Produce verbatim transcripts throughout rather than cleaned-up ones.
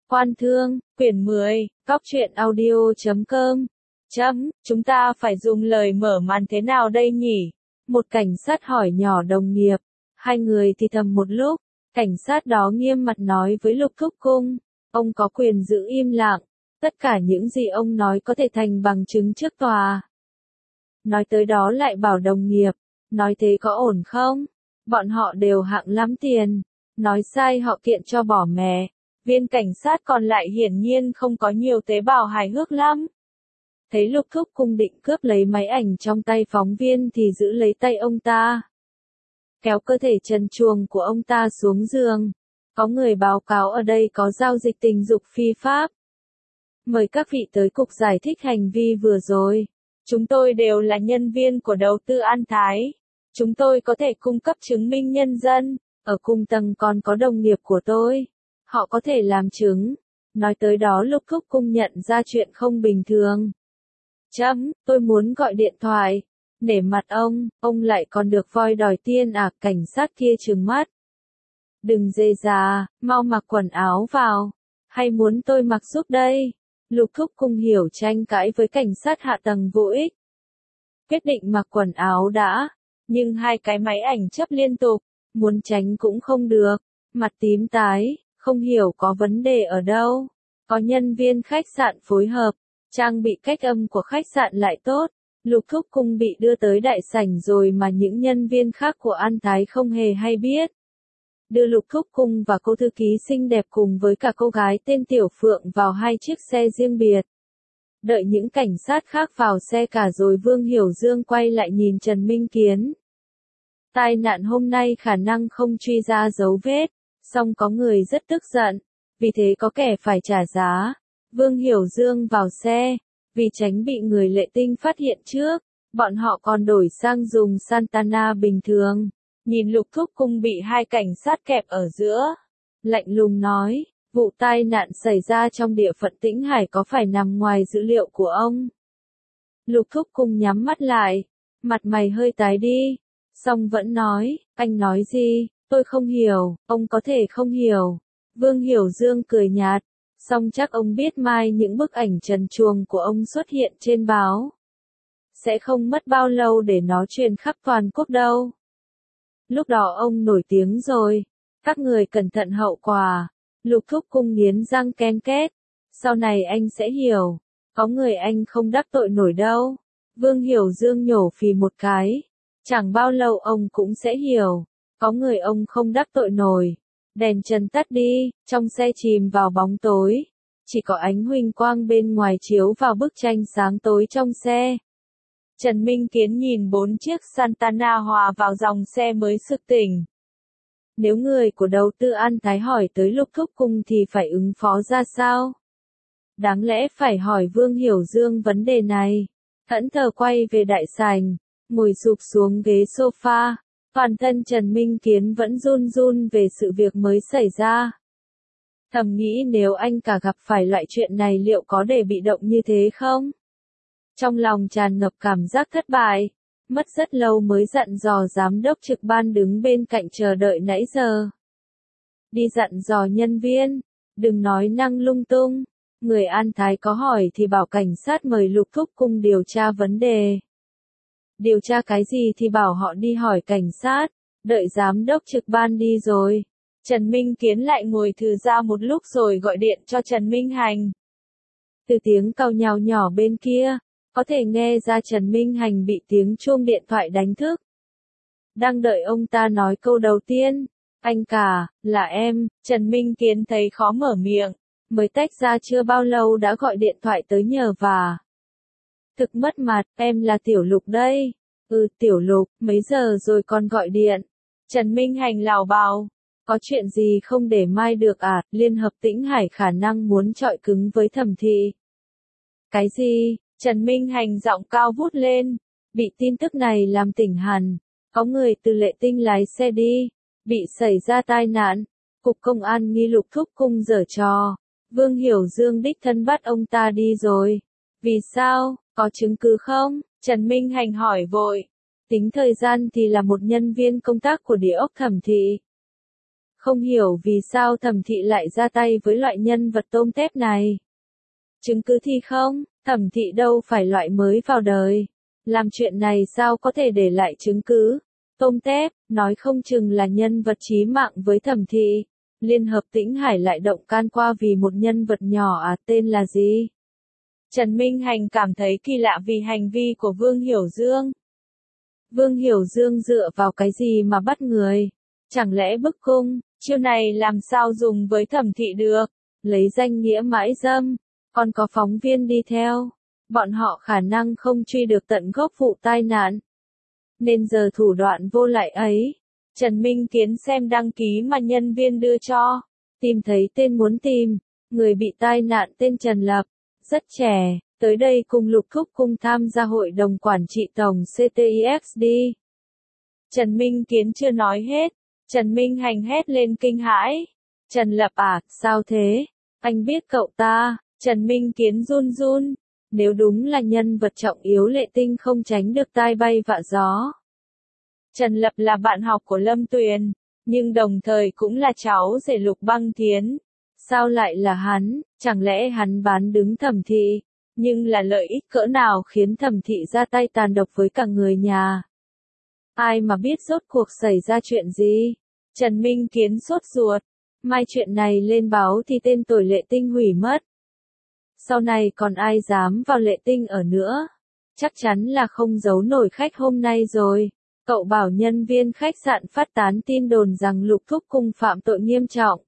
Quan Thương, quyển mười, Cóc truyện audio chấm com. Chấm, chúng ta phải dùng lời mở màn thế nào đây nhỉ? Một cảnh sát hỏi nhỏ đồng nghiệp. Hai người thì thầm một lúc. Cảnh sát đó nghiêm mặt nói với Lục Thúc Cung. Ông có quyền giữ im lặng. Tất cả những gì ông nói có thể thành bằng chứng trước tòa. Nói tới đó lại bảo đồng nghiệp. Nói thế có ổn không? Bọn họ đều hạng lắm tiền. Nói sai họ kiện cho bỏ mẹ. Viên cảnh sát còn lại hiển nhiên không có nhiều tế bào hài hước lắm. Thấy Lục Thúc Cung định cướp lấy máy ảnh trong tay phóng viên thì giữ lấy tay ông ta. Kéo cơ thể trần truồng của ông ta xuống giường. Có người báo cáo ở đây có giao dịch tình dục phi pháp. Mời các vị tới cục giải thích hành vi vừa rồi. Chúng tôi đều là nhân viên của đầu tư An Thái. Chúng tôi có thể cung cấp chứng minh nhân dân. Ở cùng tầng còn có đồng nghiệp của tôi. Họ có thể làm chứng. Nói tới đó Lục Thúc Cung nhận ra chuyện không bình thường. Chấm, tôi muốn gọi điện thoại. Nể mặt ông, ông lại còn được voi đòi tiền à? Cảnh sát kia trừng mắt. Đừng dê già, mau mặc quần áo vào. Hay muốn tôi mặc giúp đây? Lục Thúc Cung hiểu tranh cãi với cảnh sát hạ tầng vô ích. Quyết định mặc quần áo đã. Nhưng hai cái máy ảnh chấp liên tục. Muốn tránh cũng không được. Mặt tím tái. Không hiểu có vấn đề ở đâu. Có nhân viên khách sạn phối hợp. Trang bị cách âm của khách sạn lại tốt. Lục Thúc Cung bị đưa tới đại sảnh rồi mà những nhân viên khác của An Thái không hề hay biết. Đưa Lục Thúc Cung và cô thư ký xinh đẹp cùng với cả cô gái tên Tiểu Phượng vào hai chiếc xe riêng biệt. Đợi những cảnh sát khác vào xe cả rồi Vương Hiểu Dương quay lại nhìn Trần Minh Kiến. Tai nạn hôm nay khả năng không truy ra dấu vết. Song có người rất tức giận, vì thế có kẻ phải trả giá. Vương Hiểu Dương vào xe, vì tránh bị người Lệ Tinh phát hiện trước, bọn họ còn đổi sang dùng Santana bình thường. Nhìn Lục Thúc Cung bị hai cảnh sát kẹp ở giữa, lạnh lùng nói, vụ tai nạn xảy ra trong địa phận Tĩnh Hải có phải nằm ngoài dữ liệu của ông? Lục Thúc Cung nhắm mắt lại, mặt mày hơi tái đi, song vẫn nói, anh nói gì? Tôi không hiểu, ông có thể không hiểu. Vương Hiểu Dương cười nhạt, song chắc ông biết mai những bức ảnh trần truồng của ông xuất hiện trên báo. Sẽ không mất bao lâu để nó truyền khắp toàn quốc đâu. Lúc đó ông nổi tiếng rồi. Các người cẩn thận hậu quả. Lục Thúc Cung nghiến răng ken két. Sau này anh sẽ hiểu. Có người anh không đắc tội nổi đâu. Vương Hiểu Dương nhổ phì một cái. Chẳng bao lâu ông cũng sẽ hiểu. Có người ông không đắc tội nổi. Đèn trần tắt đi, trong xe chìm vào bóng tối. Chỉ có ánh huỳnh quang bên ngoài chiếu vào bức tranh sáng tối trong xe. Trần Minh Kiến nhìn bốn chiếc Santana hòa vào dòng xe mới sực tỉnh. Nếu người của đầu tư An Thái hỏi tới Lục Thúc Cung thì phải ứng phó ra sao? Đáng lẽ phải hỏi Vương Hiểu Dương vấn đề này. Thẫn thờ quay về đại sảnh, ngồi sụp xuống ghế sofa. Toàn thân Trần Minh Kiến vẫn run run về sự việc mới xảy ra. Thầm nghĩ nếu anh cả gặp phải loại chuyện này liệu có để bị động như thế không? Trong lòng tràn ngập cảm giác thất bại. Mất rất lâu mới dặn dò giám đốc trực ban đứng bên cạnh chờ đợi nãy giờ. Đi dặn dò nhân viên. Đừng nói năng lung tung. Người An Thái có hỏi thì bảo cảnh sát mời Lục Thúc Cung điều tra vấn đề. Điều tra cái gì thì bảo họ đi hỏi cảnh sát. Đợi giám đốc trực ban đi rồi. Trần Minh Kiến lại ngồi thư ra một lúc rồi gọi điện cho Trần Minh Hành. Từ tiếng cau nhào nhỏ bên kia, có thể nghe ra Trần Minh Hành bị tiếng chuông điện thoại đánh thức. Đang đợi ông ta nói câu đầu tiên. Anh cả, là em. Trần Minh Kiến thấy khó mở miệng. Mới tách ra chưa bao lâu đã gọi điện thoại tới nhờ vả. Thực mất mặt, em là Tiểu Lục đây. Ừ, Tiểu Lục, mấy giờ rồi còn gọi điện? Trần Minh Hành lảo bào. Có chuyện gì không để mai được à? Liên hợp Tĩnh Hải khả năng muốn chọi cứng với Thẩm Thị. Cái gì? Trần Minh Hành giọng cao vút lên. Bị tin tức này làm tỉnh hẳn. Có người từ Lệ Tinh lái xe đi. Bị xảy ra tai nạn. Cục công an nghi Lục Thúc Cung giở trò. Vương Hiểu Dương đích thân bắt ông ta đi rồi. Vì sao? Có chứng cứ không? Trần Minh Hành hỏi vội. Tính thời gian thì là một nhân viên công tác của địa ốc Thẩm Thị. Không hiểu vì sao Thẩm Thị lại ra tay với loại nhân vật tôm tép này. Chứng cứ thì không, Thẩm Thị đâu phải loại mới vào đời. Làm chuyện này sao có thể để lại chứng cứ? Tôm tép, nói không chừng là nhân vật chí mạng với Thẩm Thị. Liên hợp Tĩnh Hải lại động can qua vì một nhân vật nhỏ à, tên là gì? Trần Minh Hành cảm thấy kỳ lạ vì hành vi của Vương Hiểu Dương. Vương Hiểu Dương dựa vào cái gì mà bắt người? Chẳng lẽ bức cung, chiêu này làm sao dùng với Thẩm Thị được? Lấy danh nghĩa mãi dâm, còn có phóng viên đi theo. Bọn họ khả năng không truy được tận gốc vụ tai nạn. Nên giờ thủ đoạn vô lại ấy. Trần Minh Kiến xem đăng ký mà nhân viên đưa cho. Tìm thấy tên muốn tìm. Người bị tai nạn tên Trần Lập. Rất trẻ. Tới đây cùng Lục Thúc Cung tham gia hội đồng quản trị tổng xê tê i ích đê. Trần Minh Kiến chưa nói hết. Trần Minh Hành hét lên kinh hãi. Trần Lập à, sao thế? Anh biết cậu ta. Trần Minh Kiến run run. Nếu đúng là nhân vật trọng yếu Lệ Tinh không tránh được tai bay vạ gió. Trần Lập là bạn học của Lâm Tuyền, nhưng đồng thời cũng là cháu rể Lục Băng Thiến. Sao lại là hắn? Chẳng lẽ hắn bán đứng Thẩm Thị? Nhưng là lợi ích cỡ nào khiến Thẩm Thị ra tay tàn độc với cả người nhà? Ai mà biết rốt cuộc xảy ra chuyện gì? Trần Minh Kiến sốt ruột. Mai chuyện này lên báo thì tên tuổi Lệ Tinh hủy mất. Sau này còn ai dám vào Lệ Tinh ở nữa? Chắc chắn là không giấu nổi khách hôm nay rồi. Cậu bảo nhân viên khách sạn phát tán tin đồn rằng Lục Thúc Cung phạm tội nghiêm trọng.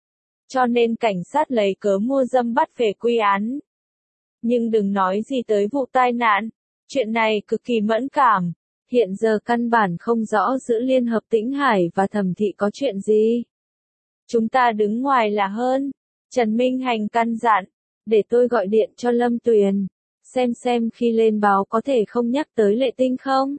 Cho nên cảnh sát lấy cớ mua dâm bắt về quy án. Nhưng đừng nói gì tới vụ tai nạn. Chuyện này cực kỳ mẫn cảm. Hiện giờ căn bản không rõ giữa Liên hợp Tĩnh Hải và Thẩm Thị có chuyện gì. Chúng ta đứng ngoài là hơn. Trần Minh Hành căn dặn. Để tôi gọi điện cho Lâm Tuyền. Xem xem khi lên báo có thể không nhắc tới Lệ Tinh không?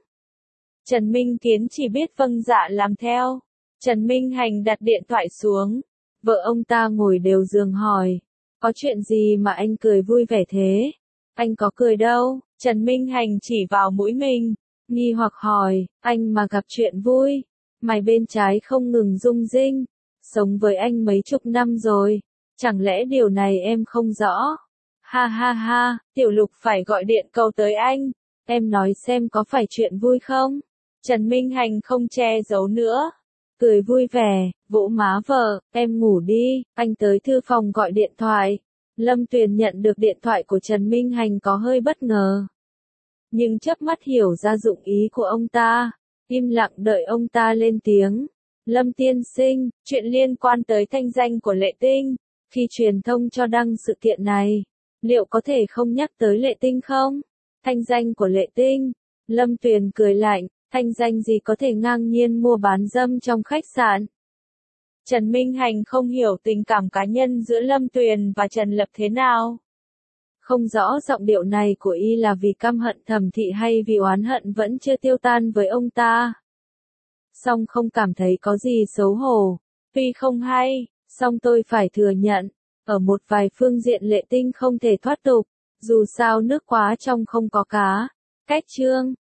Trần Minh Kiến chỉ biết vâng dạ làm theo. Trần Minh Hành đặt điện thoại xuống. Vợ ông ta ngồi đều giường hỏi. Có chuyện gì mà anh cười vui vẻ thế? Anh có cười đâu. Trần Minh Hành chỉ vào mũi mình. Nghi hoặc hỏi, anh mà gặp chuyện vui. Mày bên trái không ngừng rung rinh. Sống với anh mấy chục năm rồi. Chẳng lẽ điều này em không rõ? Ha ha ha, Tiểu Lục phải gọi điện cầu tới anh. Em nói xem có phải chuyện vui không? Trần Minh Hành không che giấu nữa. Cười vui vẻ, vỗ má vợ, em ngủ đi, anh tới thư phòng gọi điện thoại. Lâm Tuyền nhận được điện thoại của Trần Minh Hành có hơi bất ngờ. Nhưng chớp mắt hiểu ra dụng ý của ông ta. Im lặng đợi ông ta lên tiếng. Lâm tiên sinh, chuyện liên quan tới thanh danh của Lệ Tinh. Khi truyền thông cho đăng sự kiện này, liệu có thể không nhắc tới Lệ Tinh không? Thanh danh của Lệ Tinh. Lâm Tuyền cười lạnh, thanh danh gì có thể ngang nhiên mua bán dâm trong khách sạn? Trần Minh Hành không hiểu tình cảm cá nhân giữa Lâm Tuyền và Trần Lập thế nào. Không rõ giọng điệu này của y là vì căm hận Thẩm Thị hay vì oán hận vẫn chưa tiêu tan với ông ta. Song không cảm thấy có gì xấu hổ. Tuy không hay, song tôi phải thừa nhận, ở một vài phương diện Lệ Tinh không thể thoát tục, dù sao nước quá trong không có cá. Cách chương